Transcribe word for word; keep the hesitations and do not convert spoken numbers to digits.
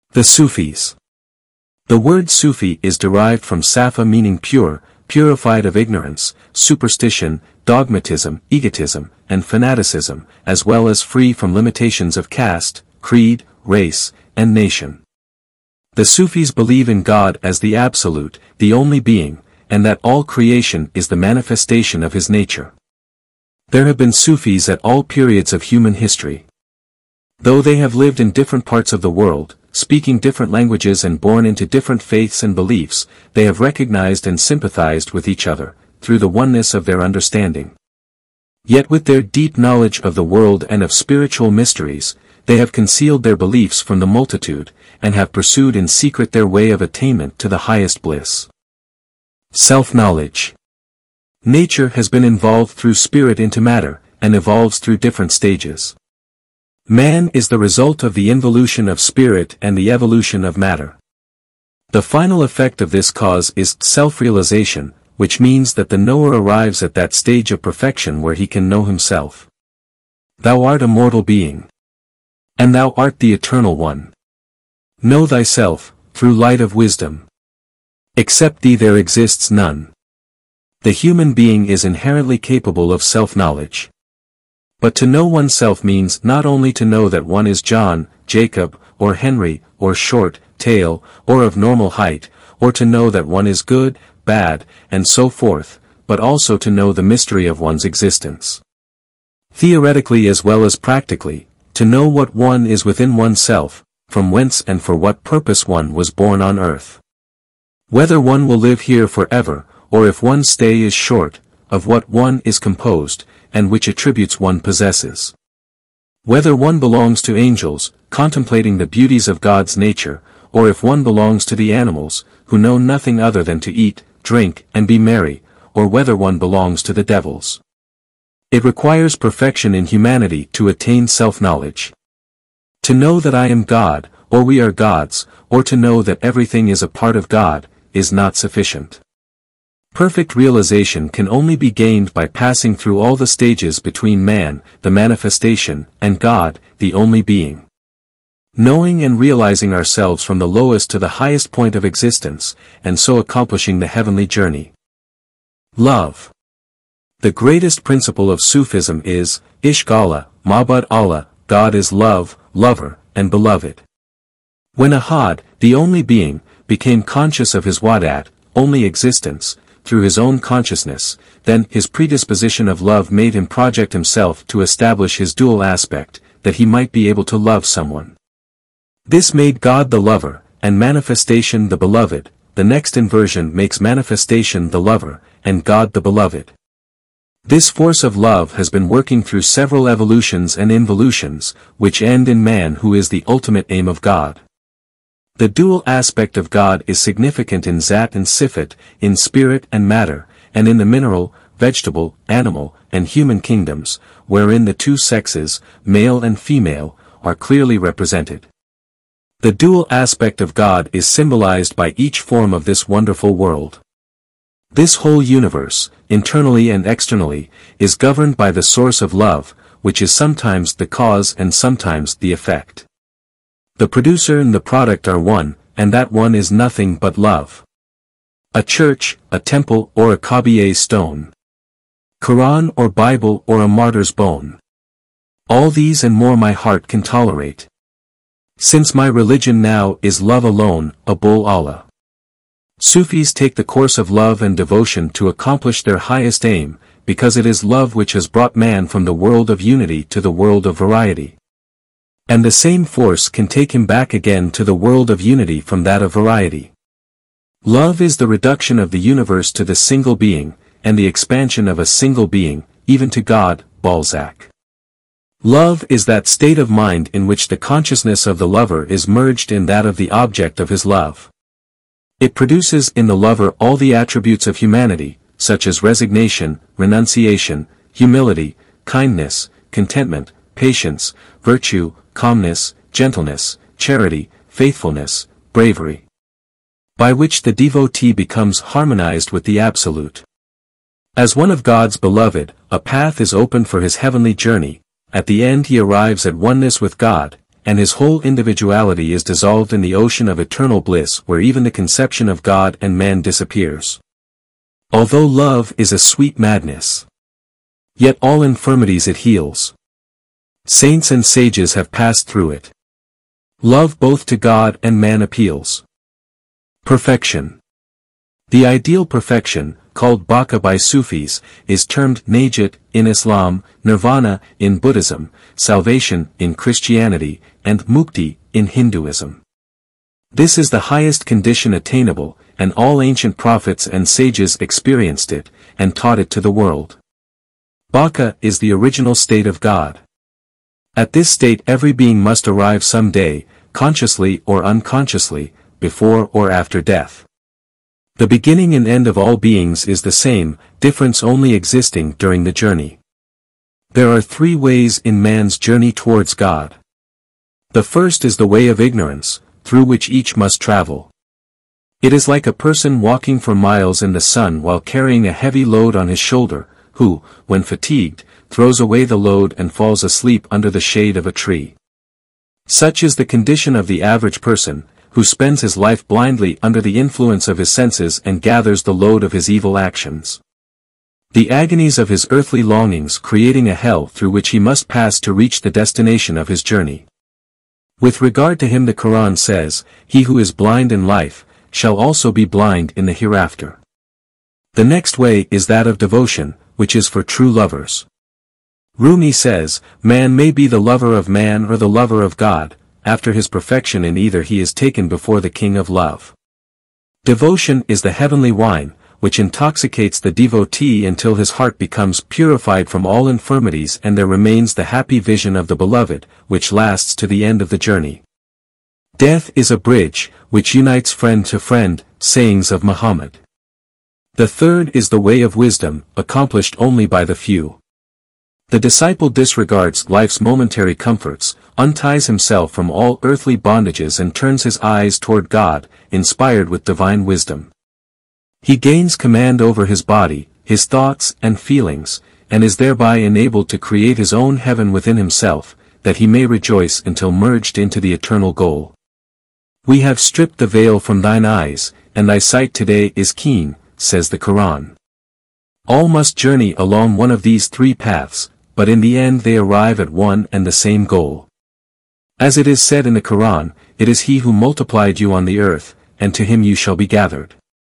The Sufis. The word Sufi is derived from Safa, meaning pure, purified of ignorance, superstition, dogmatism, egotism, and fanaticism, as well as free from limitations of caste, creed, race, and nation. The Sufis believe in God as the Absolute, the only being, and that all creation is the manifestation of his nature. There have been Sufis at all periods of human history. Though they have lived in different parts of the world, speaking different languages and born into different faiths and beliefs, they have recognized and sympathized with each other, through the oneness of their understanding. Yet with their deep knowledge of the world and of spiritual mysteries, they have concealed their beliefs from the multitude, and have pursued in secret their way of attainment to the highest bliss. Self-knowledge. Nature has been involved through spirit into matter, and evolves through different stages. Man is the result of the involution of spirit and the evolution of matter. The final effect of this cause is self-realization, which means that the knower arrives at that stage of perfection where he can know himself. Thou art a mortal being. And thou art the Eternal One. Know thyself, through light of wisdom. Except thee there exists none. The human being is inherently capable of self-knowledge. But to know oneself means not only to know that one is John, Jacob, or Henry, or short, tall, or of normal height, or to know that one is good, bad, and so forth, but also to know the mystery of one's existence. Theoretically as well as practically, to know what one is within oneself, from whence and for what purpose one was born on earth. Whether one will live here forever, or if one's stay is short, of what one is composed, and which attributes one possesses. Whether one belongs to angels, contemplating the beauties of God's nature, or if one belongs to the animals, who know nothing other than to eat, drink, and be merry, or whether one belongs to the devils. It requires perfection in humanity to attain self-knowledge. To know that I am God, or we are gods, or to know that everything is a part of God, is not sufficient. Perfect realization can only be gained by passing through all the stages between man, the manifestation, and God, the only being. Knowing and realizing ourselves from the lowest to the highest point of existence, and so accomplishing the heavenly journey. Love. The greatest principle of Sufism is, Ishq Allah, Ma'bud Allah, God is love, lover, and beloved. When Ahad, the only being, became conscious of his wadat, only existence, through his own consciousness, then his predisposition of love made him project himself to establish his dual aspect, that he might be able to love someone. This made God the lover, and manifestation the beloved. The next inversion makes manifestation the lover, and God the beloved. This force of love has been working through several evolutions and involutions, which end in man who is the ultimate aim of God. The dual aspect of God is significant in Zat and Sifat, in spirit and matter, and in the mineral, vegetable, animal, and human kingdoms, wherein the two sexes, male and female, are clearly represented. The dual aspect of God is symbolized by each form of this wonderful world. This whole universe, internally and externally, is governed by the source of love, which is sometimes the cause and sometimes the effect. The producer and the product are one, and that one is nothing but love. A church, a temple or a Kabiye stone. Quran or Bible or a martyr's bone. All these and more my heart can tolerate. Since my religion now is love alone, Abul Allah. Sufis take the course of love and devotion to accomplish their highest aim, because it is love which has brought man from the world of unity to the world of variety. And the same force can take him back again to the world of unity from that of variety. Love is the reduction of the universe to the single being, and the expansion of a single being, even to God, Balzac. Love is that state of mind in which the consciousness of the lover is merged in that of the object of his love. It produces in the lover all the attributes of humanity, such as resignation, renunciation, humility, kindness, contentment, patience, virtue, calmness, gentleness, charity, faithfulness, bravery, by which the devotee becomes harmonized with the Absolute. As one of God's beloved, a path is opened for his heavenly journey. At the end he arrives at oneness with God, and his whole individuality is dissolved in the ocean of eternal bliss where even the conception of God and man disappears. Although love is a sweet madness, yet all infirmities it heals. Saints and sages have passed through it. Love both to God and man appeals. Perfection. The ideal perfection, called Baka by Sufis, is termed Najat in Islam, Nirvana in Buddhism, salvation in Christianity, and Mukti in Hinduism. This is the highest condition attainable, and all ancient prophets and sages experienced it, and taught it to the world. Baka is the original state of God. At this state every being must arrive some day, consciously or unconsciously, before or after death. The beginning and end of all beings is the same, difference only existing during the journey. There are three ways in man's journey towards God. The first is the way of ignorance, through which each must travel. It is like a person walking for miles in the sun while carrying a heavy load on his shoulder, who, when fatigued, throws away the load and falls asleep under the shade of a tree. Such is the condition of the average person, who spends his life blindly under the influence of his senses and gathers the load of his evil actions. The agonies of his earthly longings creating a hell through which he must pass to reach the destination of his journey. With regard to him the Quran says, "He who is blind in life, shall also be blind in the hereafter." The next way is that of devotion, which is for true lovers. Rumi says, "Man may be the lover of man or the lover of God, after his perfection in either he is taken before the King of Love." Devotion is the heavenly wine, which intoxicates the devotee until his heart becomes purified from all infirmities and there remains the happy vision of the beloved, which lasts to the end of the journey. Death is a bridge, which unites friend to friend, sayings of Muhammad. The third is the way of wisdom, accomplished only by the few. The disciple disregards life's momentary comforts, unties himself from all earthly bondages and turns his eyes toward God, inspired with divine wisdom. He gains command over his body, his thoughts and feelings, and is thereby enabled to create his own heaven within himself, that he may rejoice until merged into the eternal goal. "We have stripped the veil from thine eyes, and thy sight today is keen," says the Quran. All must journey along one of these three paths, but in the end they arrive at one and the same goal. As it is said in the Quran, "It is he who multiplied you on the earth, and to him you shall be gathered."